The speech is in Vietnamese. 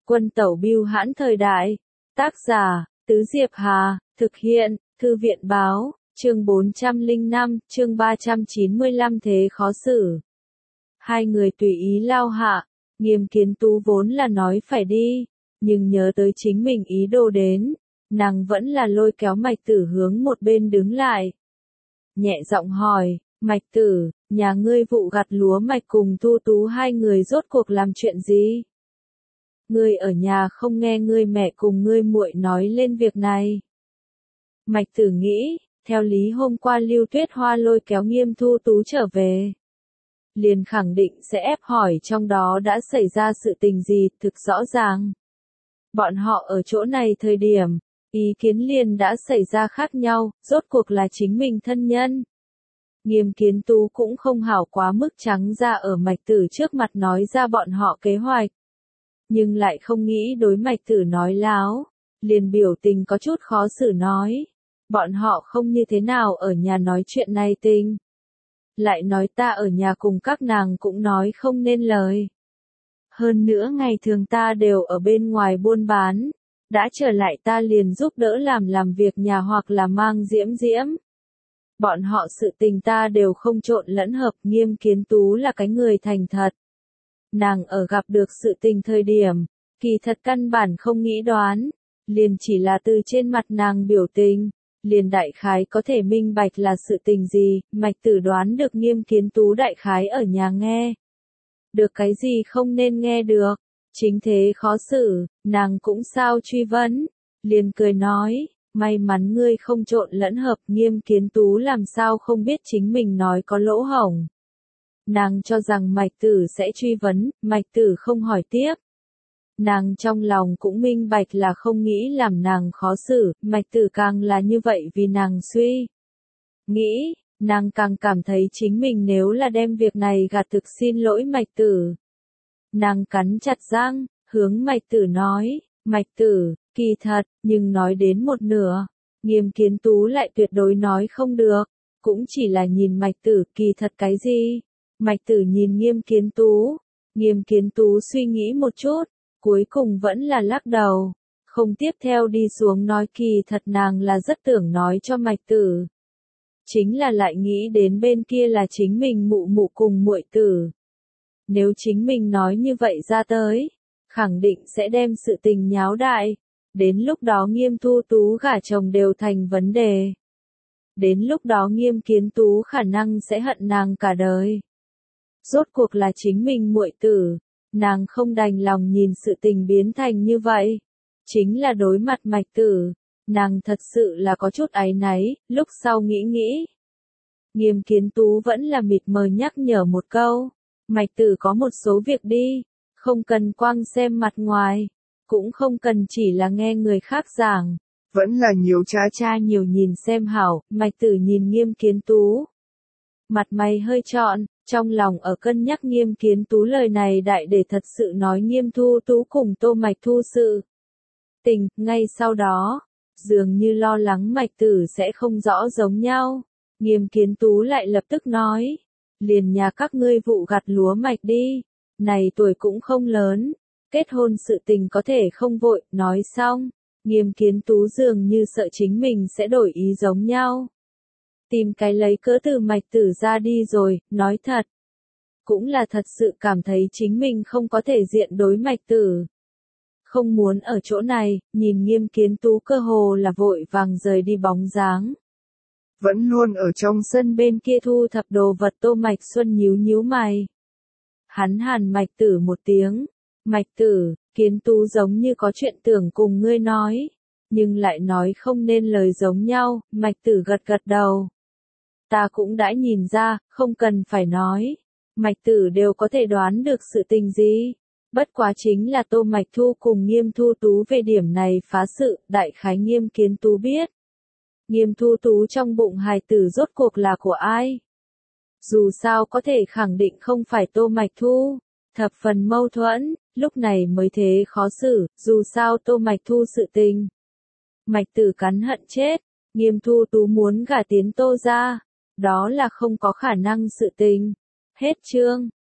Quân tẩu bưu hãn thời đại. Tác giả, Tứ Diệp Hà, thực hiện, Thư viện báo, chương 405, chương 395 thế khó xử. Hai người tùy ý lao hạ, Nghiêm Kiến Tú vốn là nói phải đi, nhưng nhớ tới chính mình ý đồ đến, nàng vẫn là lôi kéo Mạch Tử hướng một bên đứng lại. Nhẹ giọng hỏi, Mạch Tử, nhà ngươi vụ gặt lúa mạch cùng Thu Tú hai người rốt cuộc làm chuyện gì? Ngươi ở nhà không nghe ngươi mẹ cùng ngươi muội nói lên việc này. Mạch Tử nghĩ, theo lý hôm qua Lưu Tuyết Hoa lôi kéo Nghiêm Thu Tú trở về, liền khẳng định sẽ ép hỏi trong đó đã xảy ra sự tình gì, thực rõ ràng. Bọn họ ở chỗ này thời điểm, ý kiến liền đã xảy ra khác nhau, rốt cuộc là chính mình thân nhân. Nghiêm Kiến Tú cũng không hảo quá mức trắng ra ở Mạch Tử trước mặt nói ra bọn họ kế hoạch. Nhưng lại không nghĩ đối Mạch Tử nói láo, liền biểu tình có chút khó xử nói. Bọn họ không như thế nào ở nhà nói chuyện này tình. Lại nói ta ở nhà cùng các nàng cũng nói không nên lời. Hơn nữa ngày thường ta đều ở bên ngoài buôn bán, đã trở lại ta liền giúp đỡ làm việc nhà hoặc là mang diễm diễm. Bọn họ sự tình ta đều không trộn lẫn hợp. Nghiêm Kiến Tú là cái người thành thật. Nàng ở gặp được sự tình thời điểm, kỳ thật căn bản không nghĩ đoán, liền chỉ là từ trên mặt nàng biểu tình, liền đại khái có thể minh bạch là sự tình gì. Mạch Tử đoán được Nghiêm Kiến Tú đại khái ở nhà nghe được cái gì không nên nghe được, chính thế khó xử, nàng cũng sao truy vấn, liền cười nói, may mắn ngươi không trộn lẫn hợp. Nghiêm Kiến Tú làm sao không biết chính mình nói có lỗ hổng. Nàng cho rằng Mạch Tử sẽ truy vấn, Mạch Tử không hỏi tiếp. Nàng trong lòng cũng minh bạch là không nghĩ làm nàng khó xử, Mạch Tử càng là như vậy vì nàng suy nghĩ, nàng càng cảm thấy chính mình nếu là đem việc này gạt thực xin lỗi Mạch Tử. Nàng cắn chặt răng, hướng Mạch Tử nói, Mạch Tử, kỳ thật, nhưng nói đến một nửa, Nghiêm Kiến Tú lại tuyệt đối nói không được, cũng chỉ là nhìn Mạch Tử, kỳ thật cái gì? Mạch Tử nhìn Nghiêm Kiến Tú, Nghiêm Kiến Tú suy nghĩ một chút, cuối cùng vẫn là lắc đầu, không tiếp theo đi xuống nói kỳ thật nàng là rất tưởng nói cho Mạch Tử. Chính là lại nghĩ đến bên kia là chính mình mụ mụ cùng muội tử. Nếu chính mình nói như vậy ra tới, khẳng định sẽ đem sự tình nháo đại, đến lúc đó Nghiêm Thu Tú gả chồng đều thành vấn đề. Đến lúc đó Nghiêm Kiến Tú khả năng sẽ hận nàng cả đời. Rốt cuộc là chính mình muội tử, nàng không đành lòng nhìn sự tình biến thành như vậy. Chính là đối mặt Mạch Tử, nàng thật sự là có chút áy náy, lúc sau nghĩ. Nghiêm Kiến Tú vẫn là mịt mờ nhắc nhở một câu, Mạch Tử có một số việc đi, không cần quang xem mặt ngoài, cũng không cần chỉ là nghe người khác giảng. Vẫn là nhiều cha nhiều nhìn xem hảo. Mạch Tử nhìn Nghiêm Kiến Tú, mặt mày hơi trọn, trong lòng ở cân nhắc Nghiêm Kiến Tú lời này đại để thật sự nói Nghiêm Thu Tú cùng Tô Mạch Thu sự tình. Ngay sau đó, dường như lo lắng Mạch Tử sẽ không rõ giống nhau, Nghiêm Kiến Tú lại lập tức nói, liền nhà các ngươi vụ gặt lúa mạch đi, này tuổi cũng không lớn, kết hôn sự tình có thể không vội. Nói xong, Nghiêm Kiến Tú dường như sợ chính mình sẽ đổi ý giống nhau, tìm cái lấy cớ từ Mạch Tử ra đi rồi. Nói thật, cũng là thật sự cảm thấy chính mình không có thể diện đối Mạch Tử, không muốn ở chỗ này. Nhìn Nghiêm Kiến Tú cơ hồ là vội vàng rời đi bóng dáng, vẫn luôn ở trong sân bên kia thu thập đồ vật. Tô Mạch Xuân nhíu mày, hắn hàn Mạch Tử một tiếng, Mạch Tử, Kiến Tú giống như có chuyện tưởng cùng ngươi nói, nhưng lại nói không nên lời giống nhau. Mạch Tử gật đầu, ta cũng đã nhìn ra, không cần phải nói, Mạch Tử đều có thể đoán được sự tình gì, bất quá chính là Tô Mạch Thu cùng Nghiêm Thu Tú về điểm này phá sự. Đại khái Nghiêm Kiến Tú biết, Nghiêm Thu Tú trong bụng hài tử rốt cuộc là của ai. Dù sao có thể khẳng định không phải Tô Mạch Thu, thập phần mâu thuẫn, lúc này mới thế khó xử. Dù sao Tô Mạch Thu sự tình, Mạch Tử cắn hận chết, Nghiêm Thu Tú muốn gả tiến Tô gia, đó là không có khả năng sự tình. Hết chương.